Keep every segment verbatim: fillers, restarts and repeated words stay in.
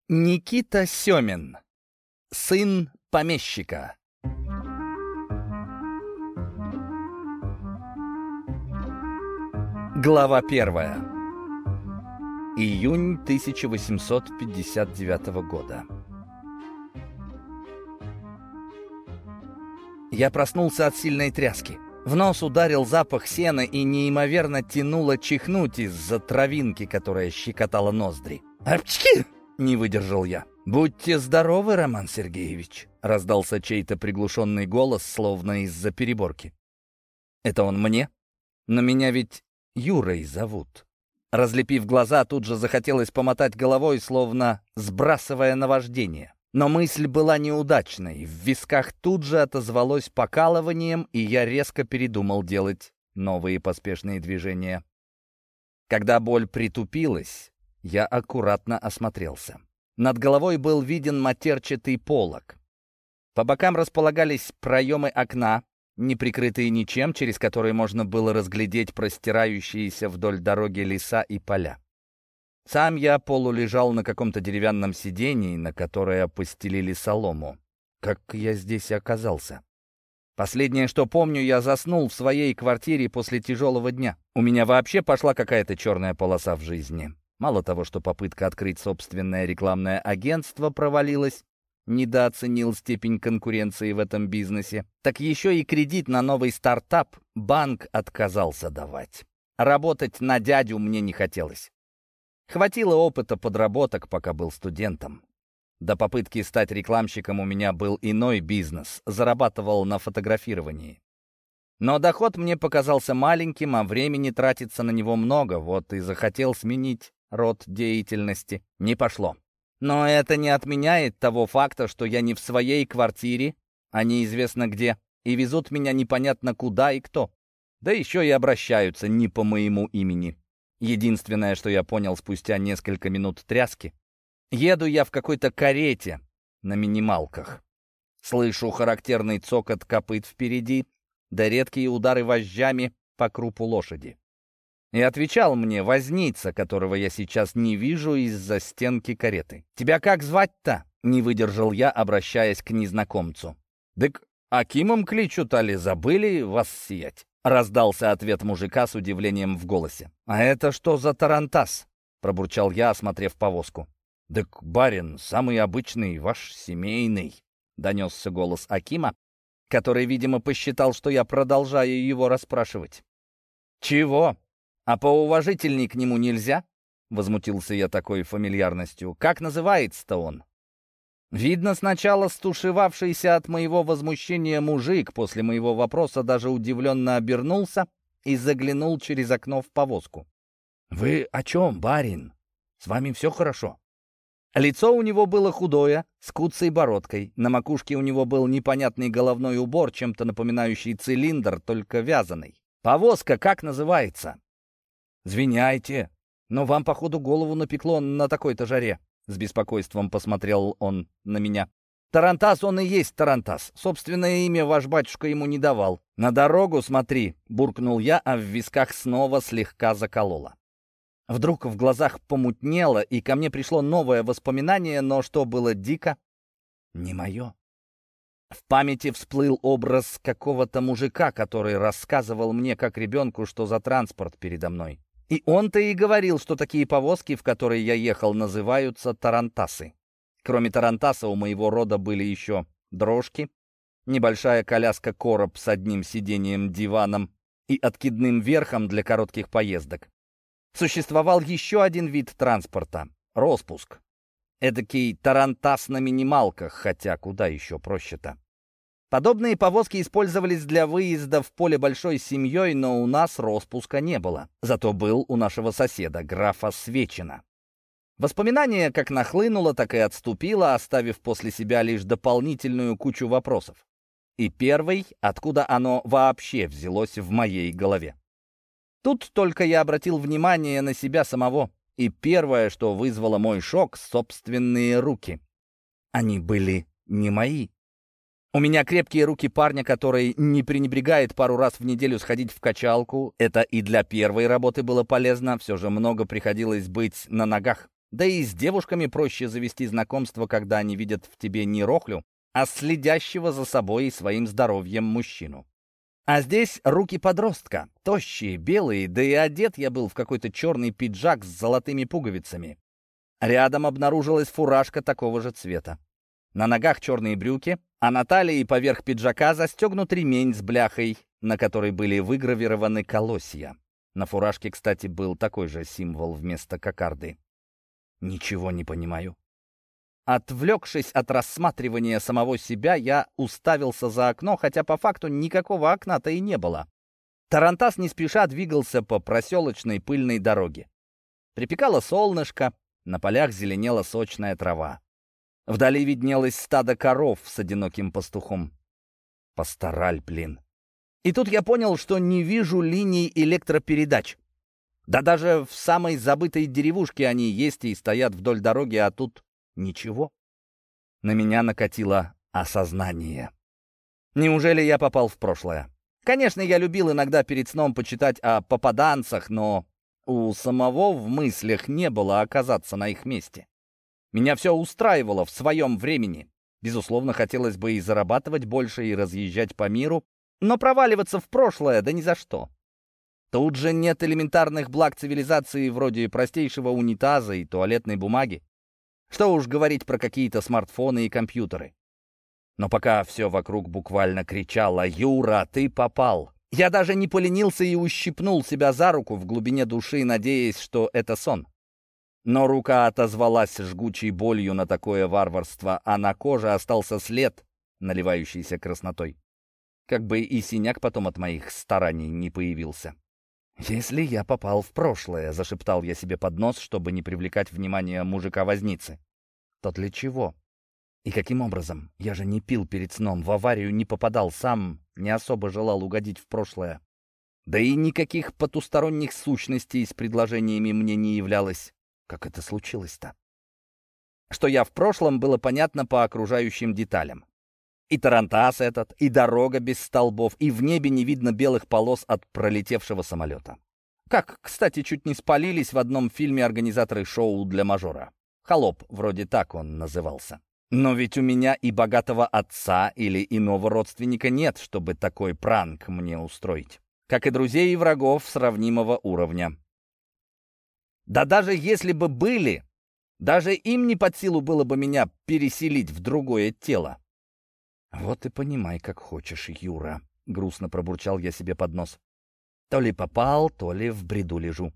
Никита Семин. Сын помещика. Глава первая. Июнь тысяча восемьсот пятьдесят девятого года. Я проснулся от сильной тряски. В нос ударил запах сена и неимоверно тянуло чихнуть из-за травинки, которая щекотала ноздри. «Апчки!» — не выдержал я. «Будьте здоровы, Роман Сергеевич!» — раздался чей-то приглушенный голос, словно из-за переборки. «Это он мне? Но меня ведь Юрой зовут». Разлепив глаза, тут же захотелось помотать головой, словно сбрасывая наваждение. Но мысль была неудачной. В висках тут же отозвалось покалыванием, и я резко передумал делать новые поспешные движения. Когда боль притупилась, я аккуратно осмотрелся. Над головой был виден матерчатый полог. По бокам располагались проемы окна, не прикрытые ничем, через которые можно было разглядеть простирающиеся вдоль дороги леса и поля. Сам я полулежал на каком-то деревянном сидении, на которое постелили солому. Как я здесь оказался? Последнее, что помню, я заснул в своей квартире после тяжелого дня. У меня вообще пошла какая-то черная полоса в жизни. Мало того, что попытка открыть собственное рекламное агентство провалилась, недооценил степень конкуренции в этом бизнесе, так еще и кредит на новый стартап банк отказался давать. Работать на дядю мне не хотелось. Хватило опыта подработок, пока был студентом. До попытки стать рекламщиком у меня был иной бизнес, зарабатывал на фотографировании. Но доход мне показался маленьким, а времени тратиться на него много, вот и захотел сменить род деятельности. Не пошло. Но это не отменяет того факта, что я не в своей квартире, а неизвестно где, и везут меня непонятно куда и кто. Да еще и обращаются не по моему имени. Единственное, что я понял спустя несколько минут тряски, еду я в какой-то карете на минималках. Слышу характерный цокот копыт впереди, да редкие удары вожжами по крупу лошади. И отвечал мне возница, которого я сейчас не вижу из-за стенки кареты. «Тебя как звать-то?» — не выдержал я, обращаясь к незнакомцу. «Дык Акимом кличут, али забыли вас сиять?» — раздался ответ мужика с удивлением в голосе. «А это что за тарантас?» — пробурчал я, осмотрев повозку. «Дык, барин, самый обычный, ваш семейный», — донесся голос Акима, который, видимо, посчитал, что я продолжаю его расспрашивать. «Чего? А поуважительней к нему нельзя?» — возмутился я такой фамильярностью. «Как называется-то он?» Видно, сначала стушевавшийся от моего возмущения мужик после моего вопроса даже удивленно обернулся и заглянул через окно в повозку. «Вы о чем, барин? С вами все хорошо?» Лицо у него было худое, с куцей бородкой. На макушке у него был непонятный головной убор, чем-то напоминающий цилиндр, только вязаный. «Повозка как называется?» «Звиняйте, но вам, походу, голову напекло на такой-то жаре». С беспокойством посмотрел он на меня. «Тарантас он и есть тарантас. Собственное имя ваш батюшка ему не давал. На дорогу смотри», — буркнул я, а в висках снова слегка закололо. Вдруг в глазах помутнело, и ко мне пришло новое воспоминание, но что было дико, не мое. В памяти всплыл образ какого-то мужика, который рассказывал мне, как ребенку, что за транспорт передо мной. И он-то и говорил, что такие повозки, в которые я ехал, называются тарантасы. Кроме тарантаса у моего рода были еще дрожки, небольшая коляска-короб с одним сиденьем-диваном и откидным верхом для коротких поездок. Существовал еще один вид транспорта — роспуск. Эдакий тарантас на минималках, хотя куда еще проще-то. Подобные повозки использовались для выезда в поле большой семьей, но у нас роспуска не было. Зато был у нашего соседа, графа Свечина. Воспоминание как нахлынуло, так и отступило, оставив после себя лишь дополнительную кучу вопросов. И первый, откуда оно вообще взялось в моей голове. Тут только я обратил внимание на себя самого, и первое, что вызвало мой шок — собственные руки. Они были не мои. У меня крепкие руки парня, который не пренебрегает пару раз в неделю сходить в качалку. Это и для первой работы было полезно, все же много приходилось быть на ногах. Да и с девушками проще завести знакомство, когда они видят в тебе не рохлю, а следящего за собой и своим здоровьем мужчину. А здесь руки подростка, тощие, белые, да и одет я был в какой-то черный пиджак с золотыми пуговицами. Рядом обнаружилась фуражка такого же цвета. На ногах черные брюки, а на талии поверх пиджака застегнут ремень с бляхой, на которой были выгравированы колосья. На фуражке, кстати, был такой же символ вместо кокарды. Ничего не понимаю. Отвлекшись от рассматривания самого себя, я уставился за окно, хотя по факту никакого окна-то и не было. Тарантас не спеша двигался по проселочной пыльной дороге. Припекало солнышко, на полях зеленела сочная трава. Вдали виднелось стадо коров с одиноким пастухом. Пастораль, блин. И тут я понял, что не вижу линий электропередач. Да даже в самой забытой деревушке они есть и стоят вдоль дороги, а тут ничего. На меня накатило осознание. Неужели я попал в прошлое? Конечно, я любил иногда перед сном почитать о попаданцах, но у самого в мыслях не было оказаться на их месте. Меня все устраивало в своем времени. Безусловно, хотелось бы и зарабатывать больше, и разъезжать по миру, но проваливаться в прошлое да ни за что. Тут же нет элементарных благ цивилизации вроде простейшего унитаза и туалетной бумаги. Что уж говорить про какие-то смартфоны и компьютеры. Но пока все вокруг буквально кричало: «Юра, ты попал!» Я даже не поленился и ущипнул себя за руку в глубине души, надеясь, что это сон. Но рука отозвалась жгучей болью на такое варварство, а на коже остался след, наливающийся краснотой. Как бы и синяк потом от моих стараний не появился. «Если я попал в прошлое», — зашептал я себе под нос, чтобы не привлекать внимание мужика-возницы, — «то для чего? И каким образом? Я же не пил перед сном, в аварию не попадал, сам не особо желал угодить в прошлое. Да и никаких потусторонних сущностей с предложениями мне не являлось. Как это случилось-то?» Что я в прошлом, было понятно по окружающим деталям. И тарантас этот, и дорога без столбов, и в небе не видно белых полос от пролетевшего самолета. Как, кстати, чуть не спалились в одном фильме организаторы шоу для мажора. «Холоп», вроде так он назывался. Но ведь у меня и богатого отца или иного родственника нет, чтобы такой пранк мне устроить. Как и друзей и врагов сравнимого уровня. Да даже если бы были, даже им не под силу было бы меня переселить в другое тело. «Вот и понимай, как хочешь, Юра», — грустно пробурчал я себе под нос. «То ли попал, то ли в бреду лежу».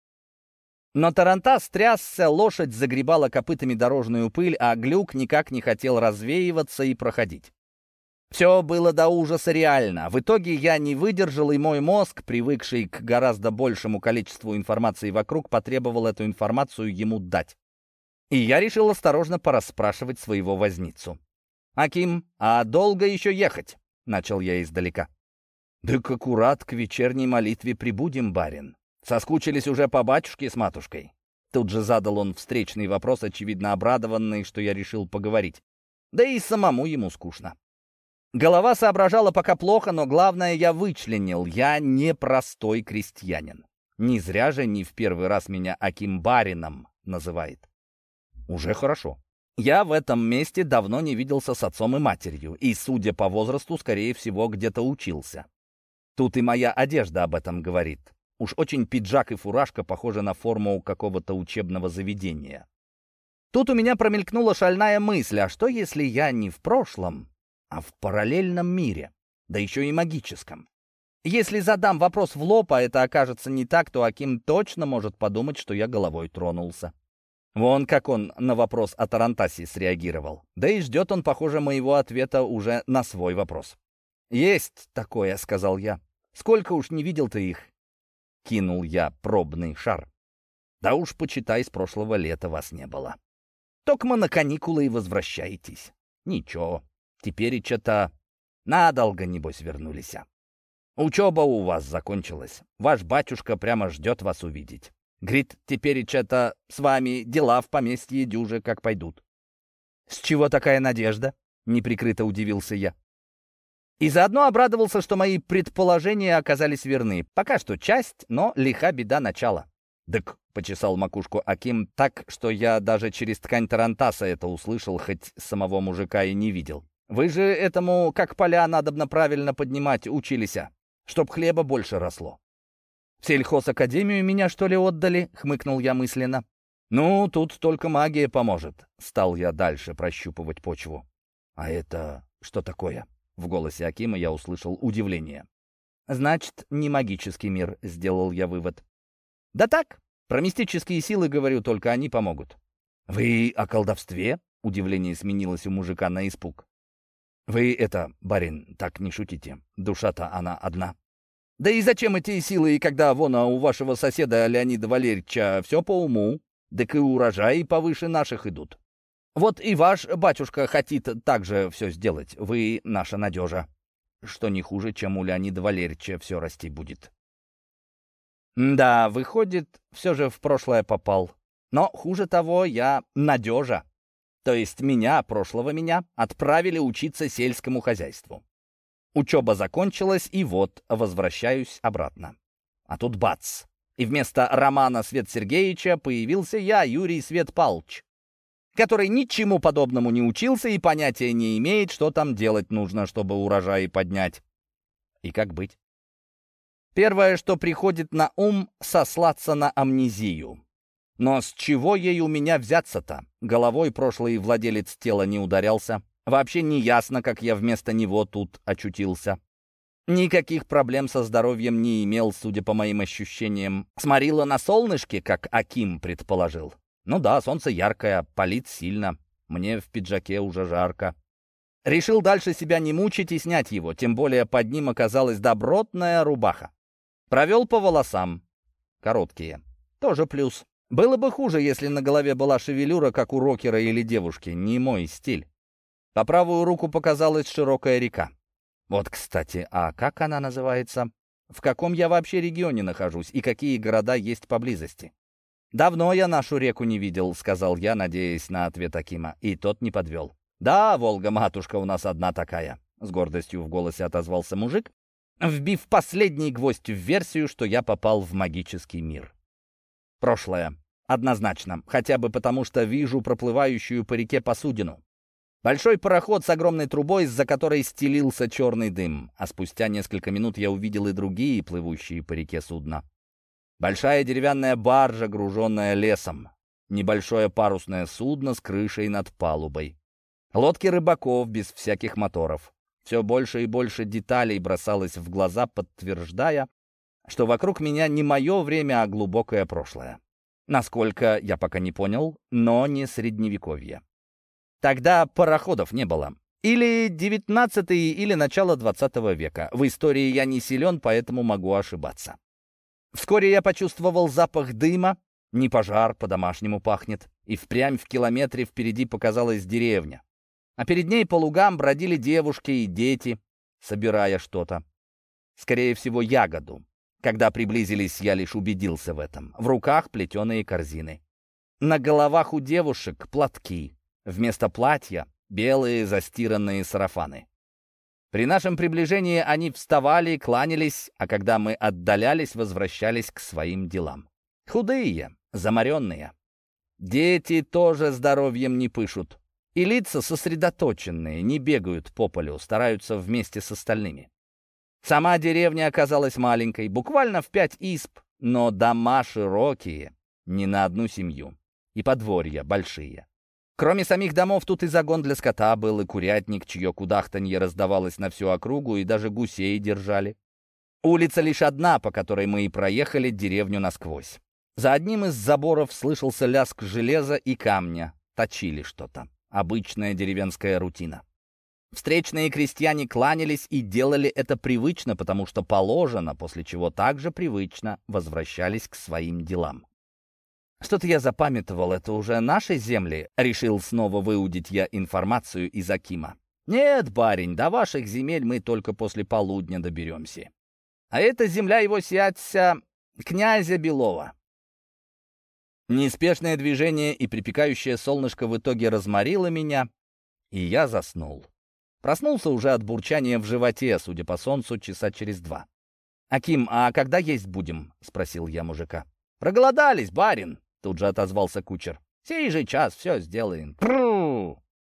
Но тарантас трясся, лошадь загребала копытами дорожную пыль, а глюк никак не хотел развеиваться и проходить. Все было до ужаса реально. В итоге я не выдержал, и мой мозг, привыкший к гораздо большему количеству информации вокруг, потребовал эту информацию ему дать. И я решил осторожно порасспрашивать своего возницу. «Аким, а долго еще ехать?» — начал я издалека. «Дык аккурат к вечерней молитве прибудем, барин. Соскучились уже по батюшке с матушкой?» Тут же задал он встречный вопрос, очевидно обрадованный, что я решил поговорить. Да и самому ему скучно. Голова соображала пока плохо, но главное я вычленил. Я не простой крестьянин. Не зря же не в первый раз меня Аким барином называет. Уже хорошо. Я в этом месте давно не виделся с отцом и матерью, и, судя по возрасту, скорее всего, где-то учился. Тут и моя одежда об этом говорит. Уж очень пиджак и фуражка похожи на форму какого-то учебного заведения. Тут у меня промелькнула шальная мысль, а что если я не в прошлом, а в параллельном мире, да еще и магическом? Если задам вопрос в лоб, а это окажется не так, то Аким точно может подумать, что я головой тронулся. Вон как он на вопрос о тарантасе среагировал. Да и ждет он, похоже, моего ответа уже на свой вопрос. «Есть такое», — сказал я. «Сколько уж не видел ты их?» Кинул я пробный шар. «Да уж, почитай, с прошлого лета вас не было. Токмо на каникулы и возвращаетесь. Ничего, теперь и что-то надолго, небось, вернулись. Учеба у вас закончилась. Ваш батюшка прямо ждет вас увидеть. Говорит, теперь и что-то с вами дела в поместье дюже как пойдут». «С чего такая надежда?» — неприкрыто удивился я. И заодно обрадовался, что мои предположения оказались верны. Пока что часть, но лиха беда начала. «Дык», — почесал макушку Аким так, что я даже через ткань тарантаса это услышал, хоть самого мужика и не видел. «Вы же этому, как поля надобно правильно поднимать, учились, а? Чтоб хлеба больше росло». «В сельхозакадемию меня, что ли, отдали?» — хмыкнул я мысленно. «Ну, тут только магия поможет», — стал я дальше прощупывать почву. «А это что такое?» — в голосе Акима я услышал удивление. «Значит, не магический мир», — сделал я вывод. «Да так, про мистические силы говорю, только они помогут». «Вы о колдовстве?» — удивление сменилось у мужика на испуг. «Вы это, барин, так не шутите. Душа-то она одна». «Да и зачем эти силы, когда вон а у вашего соседа Леонида Валерьевича все по уму, так и урожаи повыше наших идут. Вот и ваш батюшка хотит так же все сделать. Вы наша надежа, что не хуже, чем у Леонида Валерьевича все расти будет». Да, выходит, все же в прошлое попал. Но хуже того, я надежа. То есть меня, прошлого меня, отправили учиться сельскому хозяйству. Учеба закончилась, и вот возвращаюсь обратно. А тут бац! И вместо Романа Свет Сергеевича появился я, Юрий Свет Палч, который ничему подобному не учился и понятия не имеет, что там делать нужно, чтобы урожаи поднять. И как быть? Первое, что приходит на ум — сослаться на амнезию. Но с чего ей у меня взяться-то? Головой прошлый владелец тела не ударялся. Вообще не ясно, как я вместо него тут очутился. Никаких проблем со здоровьем не имел, судя по моим ощущениям. Сморило на солнышке, как Аким предположил. Ну да, солнце яркое, палит сильно. Мне в пиджаке уже жарко. Решил дальше себя не мучить и снять его, тем более под ним оказалась добротная рубаха. Провел по волосам. Короткие. Тоже плюс. Было бы хуже, если на голове была шевелюра, как у рокера или девушки. Не мой стиль. По правую руку показалась широкая река. Вот, кстати, а как она называется? В каком я вообще регионе нахожусь и какие города есть поблизости? «Давно я нашу реку не видел», — сказал я, надеясь на ответ Акима, и тот не подвел. «Да, Волга-матушка у нас одна такая», — с гордостью в голосе отозвался мужик, вбив последний гвоздь в версию, что я попал в магический мир. Прошлое. Однозначно. Хотя бы потому, что вижу проплывающую по реке посудину. Большой пароход с огромной трубой, из-за которой стелился черный дым. А спустя несколько минут я увидел и другие плывущие по реке судна. Большая деревянная баржа, груженная лесом. Небольшое парусное судно с крышей над палубой. Лодки рыбаков без всяких моторов. Все больше и больше деталей бросалось в глаза, подтверждая, что вокруг меня не мое время, а глубокое прошлое. Насколько, я пока не понял, но не средневековье. Тогда пароходов не было. Или девятнадцатый, или начало двадцатого века. В истории я не силен, поэтому могу ошибаться. Вскоре я почувствовал запах дыма. Не пожар, по-домашнему пахнет. И впрямь в километре впереди показалась деревня. А перед ней по лугам бродили девушки и дети, собирая что-то. Скорее всего, ягоду. Когда приблизились, я лишь убедился в этом. В руках плетеные корзины. На головах у девушек платки. Вместо платья — белые застиранные сарафаны. При нашем приближении они вставали, кланялись, а когда мы отдалялись, возвращались к своим делам. Худые, заморенные. Дети тоже здоровьем не пышут. И лица сосредоточенные, не бегают по полю, стараются вместе с остальными. Сама деревня оказалась маленькой, буквально в пять изб, но дома широкие, не на одну семью, и подворья большие. Кроме самих домов, тут и загон для скота был, и курятник, чье кудахтанье раздавалось на всю округу, и даже гусей держали. Улица лишь одна, по которой мы и проехали деревню насквозь. За одним из заборов слышался лязг железа и камня, точили что-то. Обычная деревенская рутина. Встречные крестьяне кланялись и делали это привычно, потому что положено, после чего также привычно возвращались к своим делам. Что-то я запамятовал, это уже наши земли, решил снова выудить я информацию из Акима. Нет, барин, до ваших земель мы только после полудня доберемся. А это земля его сядься князя Белова. Неспешное движение и припекающее солнышко в итоге разморило меня, и я заснул. Проснулся уже от бурчания в животе, судя по солнцу, часа через два. «Аким, а когда есть будем?» — спросил я мужика. «Проголодались, барин!» — тут же отозвался кучер. «Сей же час все сделаем». Пру!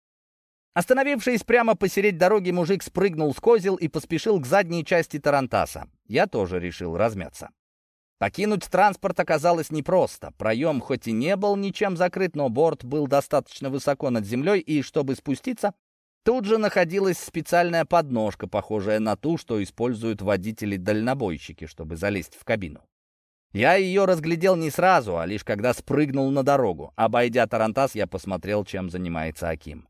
Остановившись прямо посередине дороги, мужик спрыгнул с козел и поспешил к задней части тарантаса. Я тоже решил размяться. Покинуть транспорт оказалось непросто. Проем хоть и не был ничем закрыт, но борт был достаточно высоко над землей, и чтобы спуститься, тут же находилась специальная подножка, похожая на ту, что используют водители-дальнобойщики, чтобы залезть в кабину. Я ее разглядел не сразу, а лишь когда спрыгнул на дорогу. Обойдя тарантас, я посмотрел, чем занимается Аким.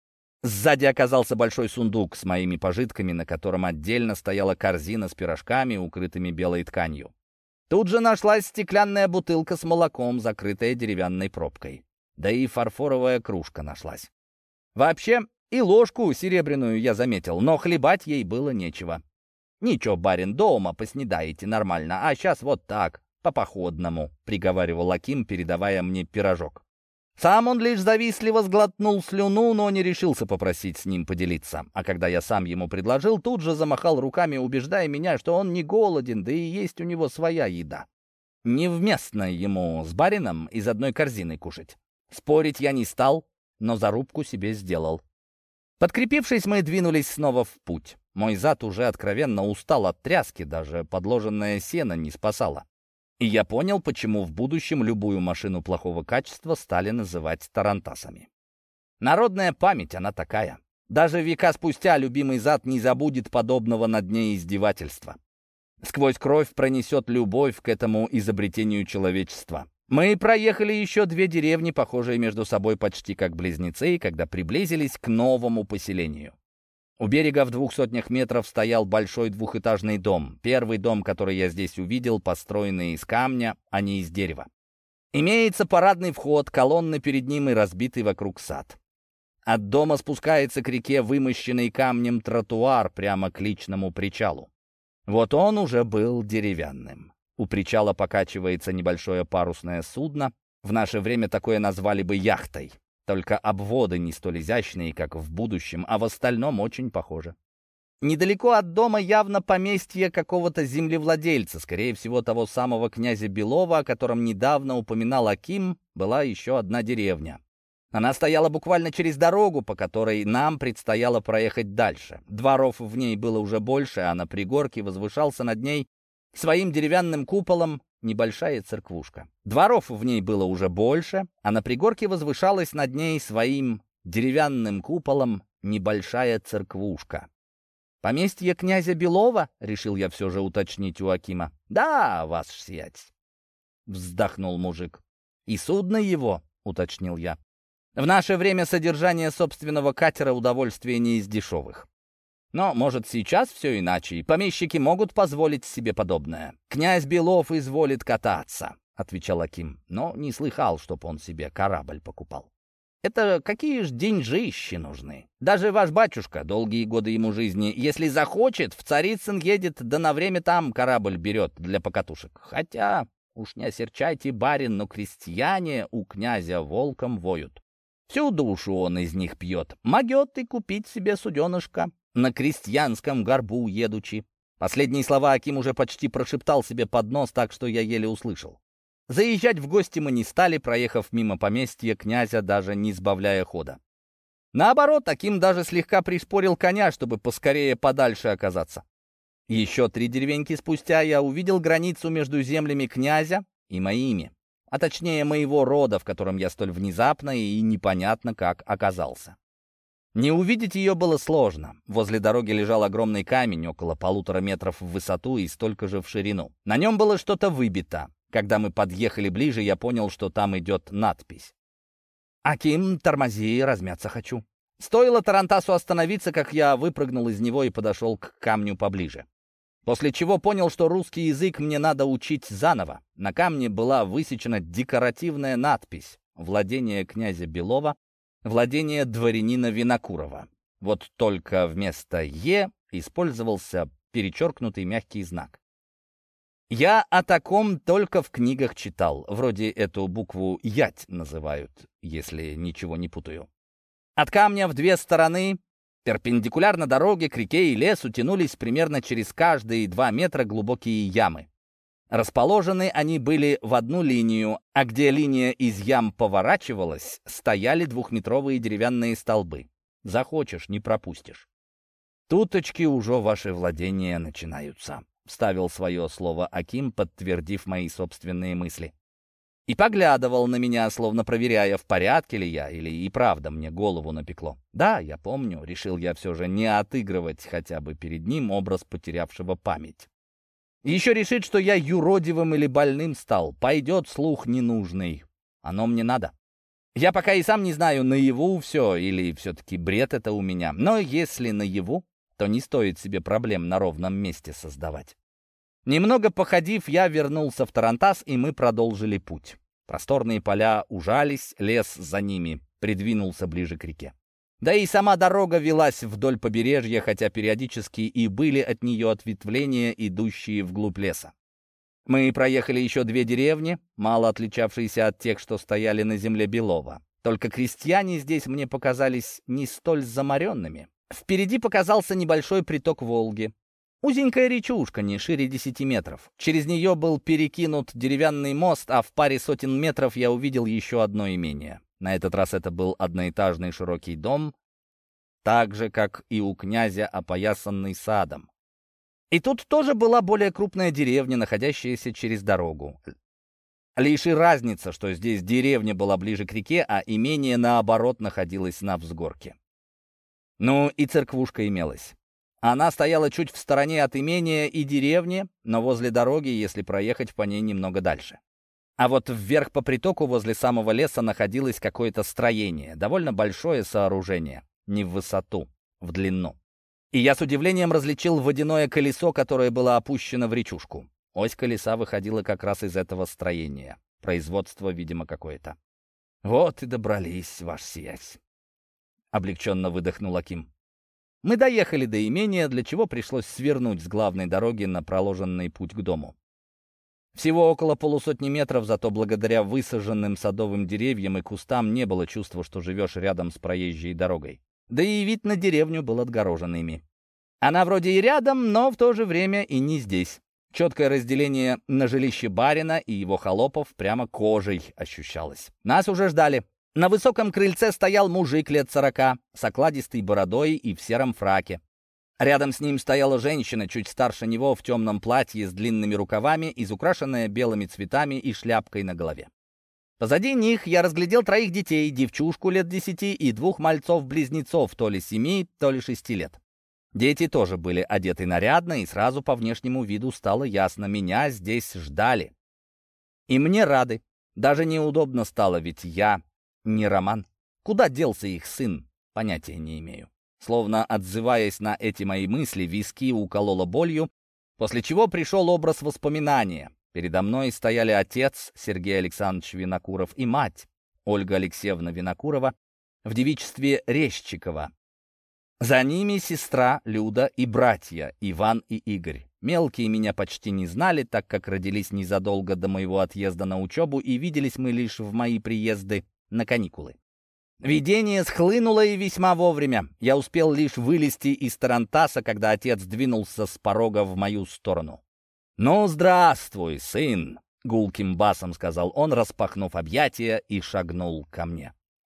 Сзади оказался большой сундук с моими пожитками, на котором отдельно стояла корзина с пирожками, укрытыми белой тканью. Тут же нашлась стеклянная бутылка с молоком, закрытая деревянной пробкой. Да и фарфоровая кружка нашлась. Вообще, и ложку серебряную я заметил, но хлебать ей было нечего. «Ничего, барин, дома поснедаете нормально, а сейчас вот так, по-походному», — приговаривал Аким, передавая мне пирожок. Сам он лишь завистливо сглотнул слюну, но не решился попросить с ним поделиться. А когда я сам ему предложил, тут же замахал руками, убеждая меня, что он не голоден, да и есть у него своя еда. Невместно ему с барином из одной корзины кушать. Спорить я не стал, но зарубку себе сделал. Подкрепившись, мы двинулись снова в путь. Мой зад уже откровенно устал от тряски, даже подложенное сено не спасало. И я понял, почему в будущем любую машину плохого качества стали называть тарантасами. Народная память, она такая. Даже века спустя любимый зад не забудет подобного над ней издевательства. Сквозь кровь пронесет любовь к этому изобретению человечества. Мы проехали еще две деревни, похожие между собой почти как близнецы, когда приблизились к новому поселению. У берега в двух сотнях метров стоял большой двухэтажный дом. Первый дом, который я здесь увидел, построенный из камня, а не из дерева. Имеется парадный вход, колонны перед ним и разбитый вокруг сад. От дома спускается к реке вымощенный камнем тротуар прямо к личному причалу. Вот он уже был деревянным. У причала покачивается небольшое парусное судно. В наше время такое назвали бы яхтой. Только обводы не столь изящные, как в будущем, а в остальном очень похоже. Недалеко от дома явно поместье какого-то землевладельца, скорее всего, того самого князя Белова, о котором недавно упоминал Аким, была еще одна деревня. Она стояла буквально через дорогу, по которой нам предстояло проехать дальше. Дворов в ней было уже больше, а на пригорке возвышался над ней своим деревянным куполом небольшая церквушка. Дворов в ней было уже больше, а на пригорке возвышалась над ней своим деревянным куполом небольшая церквушка. «Поместье князя Белова?» — решил я все же уточнить у Акима. «Да, ваш сиятельство», — вздохнул мужик. «И судно его?» — уточнил я. «В наше время содержание собственного катера удовольствие не из дешевых. Но, может, сейчас все иначе, и помещики могут позволить себе подобное. Князь Белов изволит кататься», — отвечал Аким, но не слыхал, чтоб он себе корабль покупал. «Это какие ж деньжищи нужны? Даже ваш батюшка, долгие годы ему жизни, если захочет, в Царицын едет, да на время там корабль берет для покатушек. Хотя, уж не осерчайте, барин, но крестьяне у князя волком воют. Всю душу он из них пьет. Могет и купить себе суденышко на крестьянском горбу едучи». Последние слова Аким уже почти прошептал себе под нос, так что я еле услышал. Заезжать в гости мы не стали, проехав мимо поместья князя, даже не сбавляя хода. Наоборот, Аким даже слегка пришпорил коня, чтобы поскорее подальше оказаться. Еще три деревеньки спустя я увидел границу между землями князя и моими, а точнее моего рода, в котором я столь внезапно и непонятно как оказался. Не увидеть ее было сложно. Возле дороги лежал огромный камень, около полутора метров в высоту и столько же в ширину. На нем было что-то выбито. Когда мы подъехали ближе, я понял, что там идет надпись. «Аким, тормози, размяться хочу». Стоило тарантасу остановиться, как я выпрыгнул из него и подошел к камню поближе. После чего понял, что русский язык мне надо учить заново. На камне была высечена декоративная надпись «Владение князя Белова, владение дворянина Винокурова». Вот только вместо «е» использовался перечеркнутый мягкий знак. Я о таком только в книгах читал. Вроде эту букву «ять» называют, если ничего не путаю. От камня в две стороны, перпендикулярно дороге, к реке и лесу, тянулись примерно через каждые два метра глубокие ямы. Расположены они были в одну линию, а где линия из ям поворачивалась, стояли двухметровые деревянные столбы. Захочешь — не пропустишь. «Туточки уже ваши владения начинаются», — вставил свое слово Аким, подтвердив мои собственные мысли. И поглядывал на меня, словно проверяя, в порядке ли я, или и правда мне голову напекло. Да, я помню, решил я все же не отыгрывать хотя бы перед ним образ потерявшего память. Еще решит, что я юродивым или больным стал. Пойдет слух ненужный. Оно мне надо. Я пока и сам не знаю, наяву все или все-таки бред это у меня. Но если наяву, то не стоит себе проблем на ровном месте создавать. Немного походив, я вернулся в Тарантас, и мы продолжили путь. Просторные поля ужались, лес за ними придвинулся ближе к реке. Да и сама дорога велась вдоль побережья, хотя периодически и были от нее ответвления, идущие вглубь леса. Мы проехали еще две деревни, мало отличавшиеся от тех, что стояли на земле Белова. Только крестьяне здесь мне показались не столь заморенными. Впереди показался небольшой приток Волги. Узенькая речушка, не шире десяти метров. Через нее был перекинут деревянный мост, а в паре сотен метров я увидел еще одно имение. На этот раз это был одноэтажный широкий дом, так же, как и у князя, опоясанный садом. И тут тоже была более крупная деревня, находящаяся через дорогу. Лишь и разница, что здесь деревня была ближе к реке, а имение, наоборот, находилось на взгорке. Ну и церквушка имелась. Она стояла чуть в стороне от имения и деревни, но возле дороги, если проехать по ней немного дальше. А вот вверх по притоку возле самого леса находилось какое-то строение, довольно большое сооружение, не в высоту, в длину. И я с удивлением различил водяное колесо, которое было опущено в речушку. Ось колеса выходила как раз из этого строения. Производство, видимо, какое-то. «Вот и добрались, ваш сиять», — облегченно выдохнул Аким. Мы доехали до имения, для чего пришлось свернуть с главной дороги на проложенный путь к дому. Всего около полусотни метров, зато благодаря высаженным садовым деревьям и кустам не было чувства, что живешь рядом с проезжей дорогой. Да и вид на деревню был отгорожен ими. Она вроде и рядом, но в то же время и не здесь. Четкое разделение на жилище барина и его холопов прямо кожей ощущалось. Нас уже ждали. На высоком крыльце стоял мужик лет сорока, с окладистой бородой и в сером фраке. Рядом с ним стояла женщина, чуть старше него, в темном платье с длинными рукавами, изукрашенная белыми цветами и шляпкой на голове. Позади них я разглядел троих детей, девчушку лет десяти и двух мальцов-близнецов, то ли семи, то ли шести лет. Дети тоже были одеты нарядно, и сразу по внешнему виду стало ясно, меня здесь ждали. И мне рады. Даже неудобно стало, ведь я не Роман. Куда делся их сын, понятия не имею. Словно отзываясь на эти мои мысли, виски укололо болью, после чего пришел образ воспоминания. Передо мной стояли отец Сергей Александрович Винокуров и мать Ольга Алексеевна Винокурова в девичестве Резчикова. За ними сестра Люда и братья Иван и Игорь. Мелкие меня почти не знали, так как родились незадолго до моего отъезда на учебу, и виделись мы лишь в мои приезды на каникулы. Видение схлынуло и весьма вовремя. Я успел лишь вылезти из тарантаса, когда отец двинулся с порога в мою сторону. «Ну, здравствуй, сын!» — гулким басом сказал он, распахнув объятия, и шагнул ко мне.